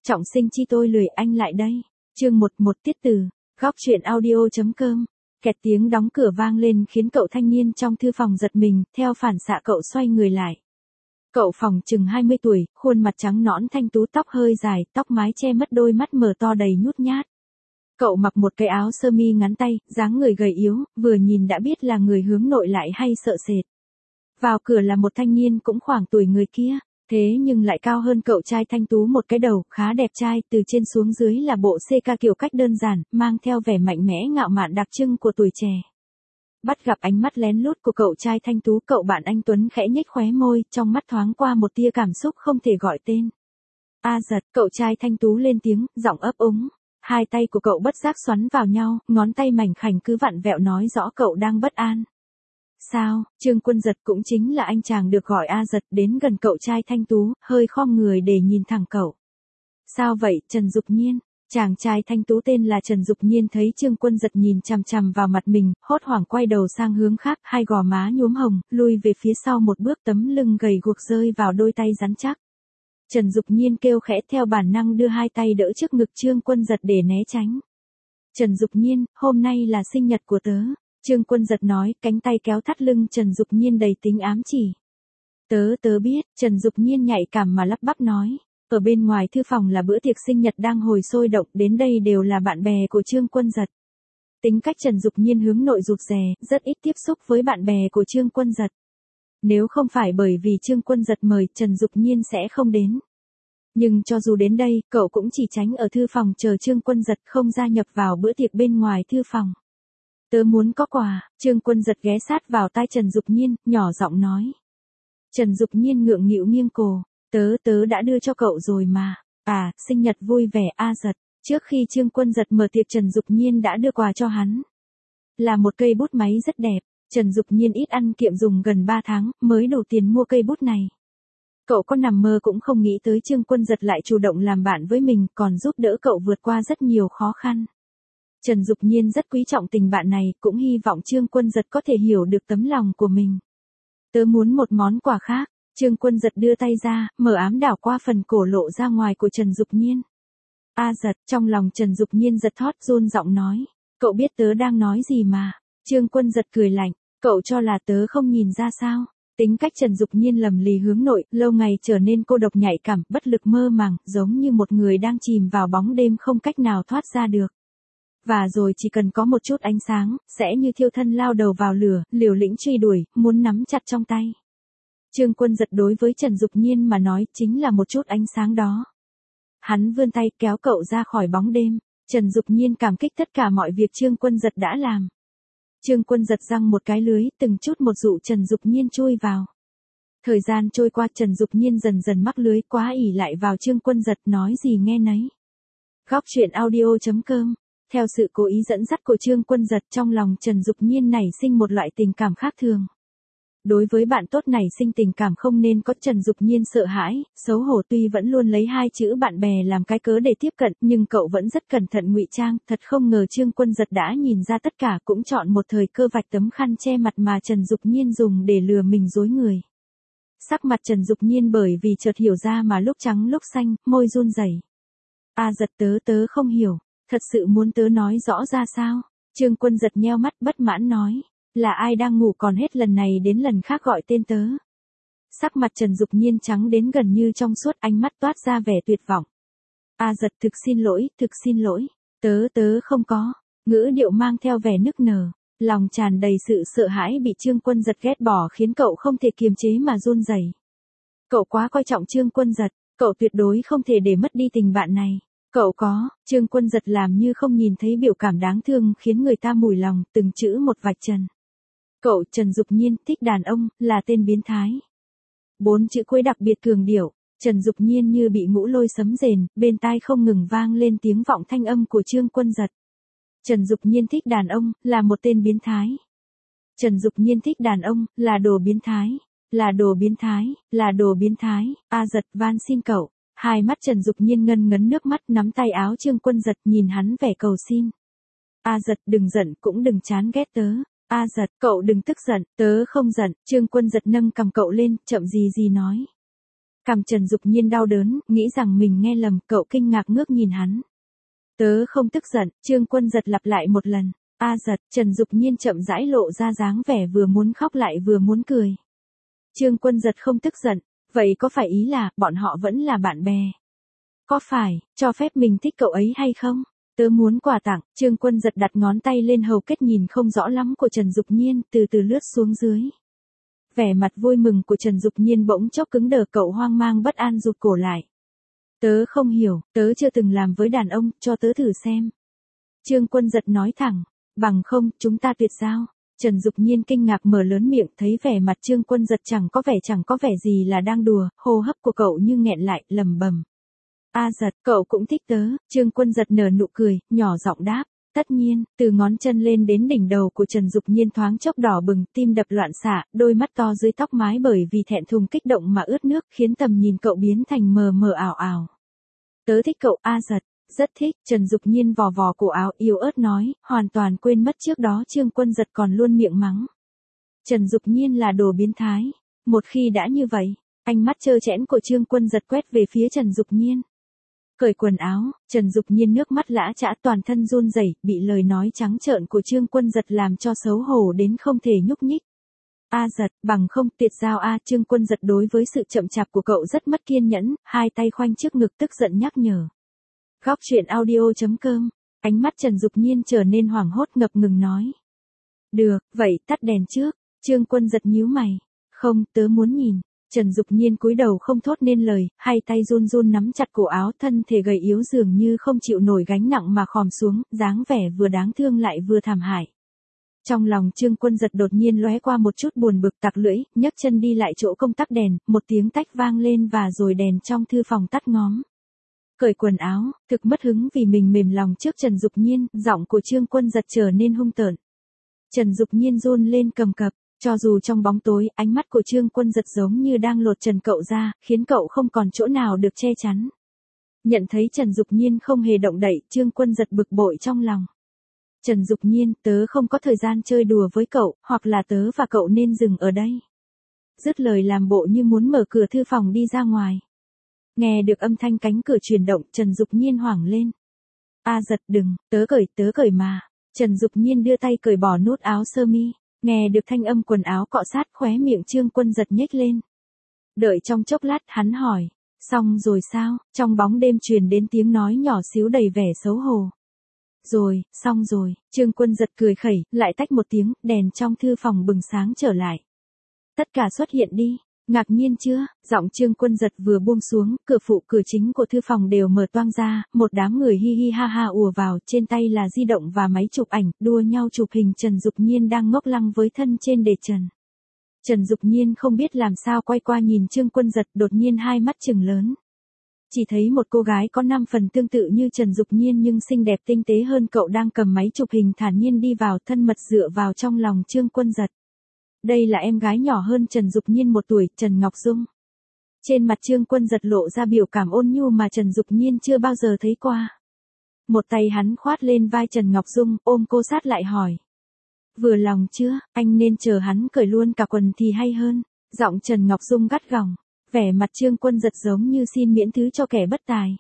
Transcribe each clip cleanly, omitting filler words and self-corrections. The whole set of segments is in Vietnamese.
Trọng sinh chi tôi lười anh lại đây. Chương 11 tiết từ. Góc truyện audio.com. Kẹt tiếng đóng cửa vang lên khiến cậu thanh niên trong thư phòng giật mình, theo phản xạ cậu xoay người lại. Cậu phòng chừng 20 tuổi, khuôn mặt trắng nõn thanh tú, tóc hơi dài, tóc mái che mất đôi mắt mở to đầy nhút nhát. Cậu mặc một cái áo sơ mi ngắn tay, dáng người gầy yếu, vừa nhìn đã biết là người hướng nội lại hay sợ sệt. Vào cửa là một thanh niên cũng khoảng tuổi người kia, thế nhưng lại cao hơn cậu trai thanh tú một cái đầu, khá đẹp trai, từ trên xuống dưới là bộ CK kiểu cách đơn giản, mang theo vẻ mạnh mẽ ngạo mạn đặc trưng của tuổi trẻ. Bắt gặp ánh mắt lén lút của cậu trai thanh tú, cậu bạn anh Tuấn khẽ nhếch khóe môi, trong mắt thoáng qua một tia cảm xúc không thể gọi tên. A Giật, cậu trai thanh tú lên tiếng, giọng ấp úng. Hai tay của cậu bất giác xoắn vào nhau, ngón tay mảnh khảnh cứ vặn vẹo nói rõ cậu đang bất an. Sao, Trương Quân Giật cũng chính là anh chàng được gọi A Giật đến gần cậu trai thanh tú, hơi khom người để nhìn thẳng cậu. Sao vậy, Trần Dục Nhiên? Chàng trai thanh tú tên là Trần Dục Nhiên thấy Trương Quân Giật nhìn chằm chằm vào mặt mình, hốt hoảng quay đầu sang hướng khác, hai gò má nhuốm hồng, lui về phía sau một bước, tấm lưng gầy guộc rơi vào đôi tay rắn chắc. Trần Dục Nhiên kêu khẽ, theo bản năng đưa hai tay đỡ trước ngực Trương Quân Giật để né tránh. Trần Dục Nhiên, hôm nay là sinh nhật của tớ. Trương Quân Giật nói, cánh tay kéo thắt lưng Trần Dục Nhiên đầy tính ám chỉ. Tớ biết, Trần Dục Nhiên nhạy cảm mà lắp bắp nói. Ở bên ngoài thư phòng là bữa tiệc sinh nhật đang hồi sôi động, đến đây đều là bạn bè của Trương Quân Giật. Tính cách Trần Dục Nhiên hướng nội rụt rè, rất ít tiếp xúc với bạn bè của Trương Quân Giật. Nếu không phải bởi vì Trương Quân Giật mời, Trần Dục Nhiên sẽ không đến. Nhưng cho dù đến đây, cậu cũng chỉ tránh ở thư phòng chờ Trương Quân Giật, không gia nhập vào bữa tiệc bên ngoài thư phòng. Tớ muốn có quà, Trương Quân Giật ghé sát vào tai Trần Dục Nhiên, nhỏ giọng nói. Trần Dục Nhiên ngượng nghịu nghiêng cổ, tớ đã đưa cho cậu rồi mà. À, sinh nhật vui vẻ A Giật. Trước khi Trương Quân Giật mở tiệc Trần Dục Nhiên đã đưa quà cho hắn. Là một cây bút máy rất đẹp, Trần Dục Nhiên ít ăn kiệm dùng gần 3 tháng, mới đủ tiền mua cây bút này. Cậu có nằm mơ cũng không nghĩ tới Trương Quân Giật lại chủ động làm bạn với mình, còn giúp đỡ cậu vượt qua rất nhiều khó khăn. Trần Dục Nhiên rất quý trọng tình bạn này, cũng hy vọng Trương Quân Giật có thể hiểu được tấm lòng của mình. Tớ muốn một món quà khác. Trương Quân Giật đưa tay ra, mở ám đảo qua phần cổ lộ ra ngoài của Trần Dục Nhiên. A Giật, trong lòng Trần Dục Nhiên giật thót, run giọng nói. Cậu biết tớ đang nói gì mà. Trương Quân Giật cười lạnh. Cậu cho là tớ không nhìn ra sao? Tính cách Trần Dục Nhiên lầm lì hướng nội, lâu ngày trở nên cô độc nhạy cảm, bất lực mơ màng, giống như một người đang chìm vào bóng đêm không cách nào thoát ra được. Và rồi chỉ cần có một chút ánh sáng, sẽ như thiêu thân lao đầu vào lửa, liều lĩnh truy đuổi, muốn nắm chặt trong tay. Trương Quân Giật đối với Trần Dục Nhiên mà nói chính là một chút ánh sáng đó. Hắn vươn tay kéo cậu ra khỏi bóng đêm. Trần Dục Nhiên cảm kích tất cả mọi việc Trương Quân Giật đã làm. Trương Quân Giật giăng một cái lưới, từng chút một dụ Trần Dục Nhiên chui vào. Thời gian trôi qua, Trần Dục Nhiên dần dần mắc lưới, quá ỷ lại vào Trương Quân Giật, nói gì nghe nấy. Góc truyện audio.com. Theo sự cố ý dẫn dắt của Trương Quân Giật, trong lòng Trần Dục Nhiên nảy sinh một loại tình cảm khác thường. Đối với bạn tốt này sinh tình cảm không nên có, Trần Dục Nhiên sợ hãi, xấu hổ, tuy vẫn luôn lấy hai chữ bạn bè làm cái cớ để tiếp cận, nhưng cậu vẫn rất cẩn thận ngụy trang, thật không ngờ Trương Quân Giật đã nhìn ra tất cả, cũng chọn một thời cơ vạch tấm khăn che mặt mà Trần Dục Nhiên dùng để lừa mình dối người. Sắc mặt Trần Dục Nhiên bởi vì chợt hiểu ra mà lúc trắng lúc xanh, môi run rẩy. A Giật, tớ không hiểu, thật sự muốn tớ nói rõ ra sao? Trương Quân Giật nheo mắt bất mãn nói. Là ai đang ngủ còn hết lần này đến lần khác gọi tên tớ? Sắc mặt Trần Dục Nhiên trắng đến gần như trong suốt, ánh mắt toát ra vẻ tuyệt vọng. A Giật, thực xin lỗi, tớ không có. Ngữ điệu mang theo vẻ nức nở, lòng tràn đầy sự sợ hãi bị Trương Quân Giật ghét bỏ khiến cậu không thể kiềm chế mà run rẩy. Cậu quá coi trọng Trương Quân Giật, cậu tuyệt đối không thể để mất đi tình bạn này. Cậu có, Trương Quân Giật làm như không nhìn thấy biểu cảm đáng thương khiến người ta mủi lòng, từng chữ một vạch trần. Cậu Trần Dục Nhiên thích đàn ông, là tên biến thái. 4 chữ cuối đặc biệt cường điệu, Trần Dục Nhiên như bị ngũ lôi sấm rền, bên tai không ngừng vang lên tiếng vọng thanh âm của Trương Quân Giật. Trần Dục Nhiên thích đàn ông, là một tên biến thái. Trần Dục Nhiên thích đàn ông, là đồ biến thái. Là đồ biến thái, là đồ biến thái. A Giật, van xin cậu. Hai mắt Trần Dục Nhiên ngân ngấn nước mắt, nắm tay áo Trương Quân Giật, nhìn hắn vẻ cầu xin. A Giật, đừng giận, cũng đừng chán ghét tớ. A Giật, cậu đừng tức giận, tớ không giận. Trương Quân Giật nâng cầm cậu lên, chậm gì nói. Cằm Trần Dục Nhiên đau đớn, nghĩ rằng mình nghe lầm, cậu kinh ngạc ngước nhìn hắn. Tớ không tức giận, Trương Quân Giật lặp lại một lần. A Giật, Trần Dục Nhiên chậm rãi lộ ra dáng vẻ vừa muốn khóc lại vừa muốn cười. Trương Quân Giật không tức giận, vậy có phải ý là, bọn họ vẫn là bạn bè? Có phải, cho phép mình thích cậu ấy hay không? Tớ muốn quà tặng, Trương Quân Giật đặt ngón tay lên hầu kết nhìn không rõ lắm của Trần Dục Nhiên, từ từ lướt xuống dưới. Vẻ mặt vui mừng của Trần Dục Nhiên bỗng chốc cứng đờ, cậu hoang mang bất an rụt cổ lại. Tớ không hiểu, tớ chưa từng làm với đàn ông, cho tớ thử xem. Trương Quân Giật nói thẳng, bằng không, chúng ta tuyệt giao. Trần Dục Nhiên kinh ngạc mở lớn miệng, thấy vẻ mặt Trương Quân Giật chẳng có vẻ gì là đang đùa, hô hấp của cậu như nghẹn lại, lẩm bẩm. A Giật, cậu cũng thích tớ. Trương Quân Giật nở nụ cười, nhỏ giọng đáp. Tất nhiên, từ ngón chân lên đến đỉnh đầu của Trần Dục Nhiên thoáng chốc đỏ bừng, tim đập loạn xạ, đôi mắt to dưới tóc mái bởi vì thẹn thùng kích động mà ướt nước, khiến tầm nhìn cậu biến thành mờ mờ ảo ảo. Tớ thích cậu A Giật, rất thích. Trần Dục Nhiên vò vò cổ áo yếu ớt nói, hoàn toàn quên mất trước đó Trương Quân Giật còn luôn miệng mắng. Trần Dục Nhiên là đồ biến thái. Một khi đã như vậy, ánh mắt trơ trẽn của Trương Quân Giật quét về phía Trần Dục Nhiên. Cởi quần áo, Trần Dục Nhiên nước mắt lã chã toàn thân run rẩy, bị lời nói trắng trợn của Trương Quân Giật làm cho xấu hổ đến không thể nhúc nhích. A Giật, bằng không, tuyệt giao a. Trương Quân Giật đối với sự chậm chạp của cậu rất mất kiên nhẫn, hai tay khoanh trước ngực tức giận nhắc nhở. Góc truyện audio.com, ánh mắt Trần Dục Nhiên trở nên hoảng hốt ngập ngừng nói. Được, vậy tắt đèn trước. Trương Quân Giật nhíu mày. Không, tớ muốn nhìn. Trần Dục Nhiên cúi đầu không thốt nên lời, hai tay run run nắm chặt cổ áo, thân thể gầy yếu dường như không chịu nổi gánh nặng mà khom xuống, dáng vẻ vừa đáng thương lại vừa thảm hại. Trong lòng Trương Quân Giật đột nhiên lóe qua một chút buồn bực, tặc lưỡi, nhấc chân đi lại chỗ công tắc đèn, một tiếng tách vang lên và rồi đèn trong thư phòng tắt ngóm. Cởi quần áo, thực mất hứng vì mình mềm lòng trước Trần Dục Nhiên, giọng của Trương Quân Giật trở nên hung tợn. Trần Dục Nhiên run lên cầm cập. Cho dù trong bóng tối, ánh mắt của Trương Quân Giật giống như đang lột trần cậu ra, khiến cậu không còn chỗ nào được che chắn. Nhận thấy Trần Dục Nhiên không hề động đậy, Trương Quân Giật bực bội trong lòng. Trần Dục Nhiên, tớ không có thời gian chơi đùa với cậu, hoặc là tớ và cậu nên dừng ở đây. Dứt lời làm bộ như muốn mở cửa thư phòng đi ra ngoài. Nghe được âm thanh cánh cửa chuyển động, Trần Dục Nhiên hoảng lên. A Giật đừng, tớ cởi mà. Trần Dục Nhiên đưa tay cởi bỏ nút áo sơ mi. Nghe được thanh âm quần áo cọ sát, khóe miệng Trương Quân Giật nhếch lên. Đợi trong chốc lát hắn hỏi. Xong rồi sao? Trong bóng đêm truyền đến tiếng nói nhỏ xíu đầy vẻ xấu hổ. Rồi, xong rồi. Trương Quân Giật cười khẩy, lại tách một tiếng, đèn trong thư phòng bừng sáng trở lại. Tất cả xuất hiện đi. Ngạc nhiên chưa? Giọng Trương Quân Giật vừa buông xuống, cửa phụ cửa chính của thư phòng đều mở toang ra, một đám người hi hi ha ha ùa vào, trên tay là di động và máy chụp ảnh, đua nhau chụp hình Trần Dục Nhiên đang ngốc lăng với thân trên đề trần. Trần Dục Nhiên không biết làm sao quay qua nhìn Trương Quân Giật, đột nhiên hai mắt trừng lớn. Chỉ thấy một cô gái có 5 phần tương tự như Trần Dục Nhiên nhưng xinh đẹp tinh tế hơn cậu đang cầm máy chụp hình thản nhiên đi vào, thân mật dựa vào trong lòng Trương Quân Giật. Đây là em gái nhỏ hơn Trần Dục Nhiên 1 tuổi, Trần Ngọc Dung. Trên mặt Trương Quân Giật lộ ra biểu cảm ôn nhu mà Trần Dục Nhiên chưa bao giờ thấy qua. Một tay hắn khoát lên vai Trần Ngọc Dung, ôm cô sát lại hỏi. Vừa lòng chưa, anh nên chờ hắn cởi luôn cả quần thì hay hơn. Giọng Trần Ngọc Dung gắt gỏng, vẻ mặt Trương Quân Giật giống như xin miễn thứ cho kẻ bất tài.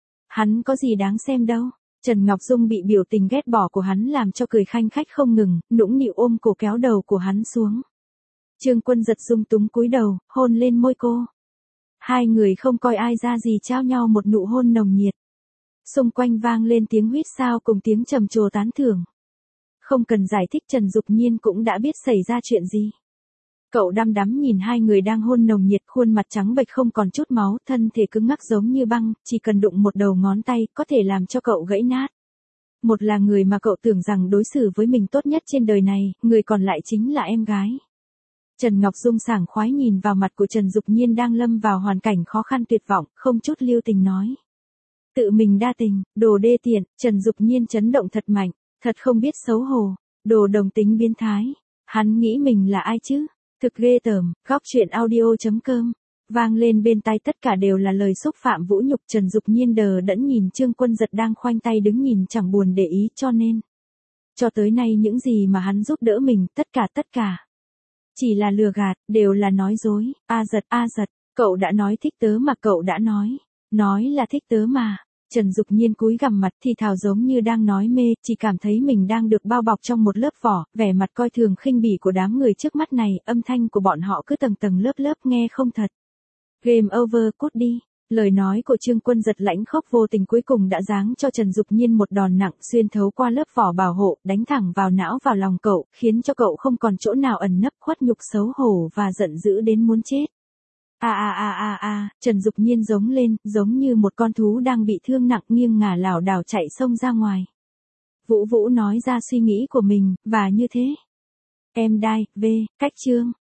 Hắn có gì đáng xem đâu. Trần Ngọc Dung bị biểu tình ghét bỏ của hắn làm cho cười khanh khách không ngừng, nũng nịu ôm cổ kéo đầu của hắn xuống. Trương Quân Giật dung túng cúi đầu, hôn lên môi cô. Hai người không coi ai ra gì trao nhau một nụ hôn nồng nhiệt. Xung quanh vang lên tiếng huýt sáo cùng tiếng trầm trồ tán thưởng. Không cần giải thích, Trần Dục Nhiên cũng đã biết xảy ra chuyện gì. Cậu đăm đắm nhìn hai người đang hôn nồng nhiệt, khuôn mặt trắng bệch không còn chút máu, thân thể cứng ngắc giống như băng, chỉ cần đụng một đầu ngón tay có thể làm cho cậu gãy nát. Một là người mà cậu tưởng rằng đối xử với mình tốt nhất trên đời này, người còn lại chính là em gái. Trần Ngọc Dung sảng khoái nhìn vào mặt của Trần Dục Nhiên đang lâm vào hoàn cảnh khó khăn tuyệt vọng, không chút lưu tình nói. Tự mình đa tình, đồ đê tiện. Trần Dục Nhiên chấn động thật mạnh, thật không biết xấu hổ, đồ đồng tính biến thái. Hắn nghĩ mình là ai chứ? Thực ghê tởm. Góc truyện audio.com, vang lên bên tai tất cả đều là lời xúc phạm vũ nhục. Trần Dục Nhiên đờ đẫn nhìn Trương Quân Giật đang khoanh tay đứng nhìn chẳng buồn để ý, cho nên cho tới nay những gì mà hắn giúp đỡ mình, tất cả chỉ là lừa gạt, đều là nói dối. A Giật, Cậu đã nói thích tớ mà, cậu đã nói là thích tớ mà. Trần Dục Nhiên cúi gằm mặt thì thào giống như đang nói mê, chỉ cảm thấy mình đang được bao bọc trong một lớp vỏ, vẻ mặt coi thường khinh bỉ của đám người trước mắt này, âm thanh của bọn họ cứ tầng tầng lớp lớp nghe không thật. Game over, cút đi. Lời nói của Trương Quân Giật lãnh khốc vô tình cuối cùng đã giáng cho Trần Dục Nhiên một đòn nặng xuyên thấu qua lớp vỏ bảo hộ, đánh thẳng vào não vào lòng cậu, khiến cho cậu không còn chỗ nào ẩn nấp, khuất nhục xấu hổ và giận dữ đến muốn chết. Trần Dục Nhiên giống lên, giống như một con thú đang bị thương nặng nghiêng ngả lảo đảo chạy xông ra ngoài. Vũ Vũ nói ra suy nghĩ của mình, và như thế. Em đai, cách chương.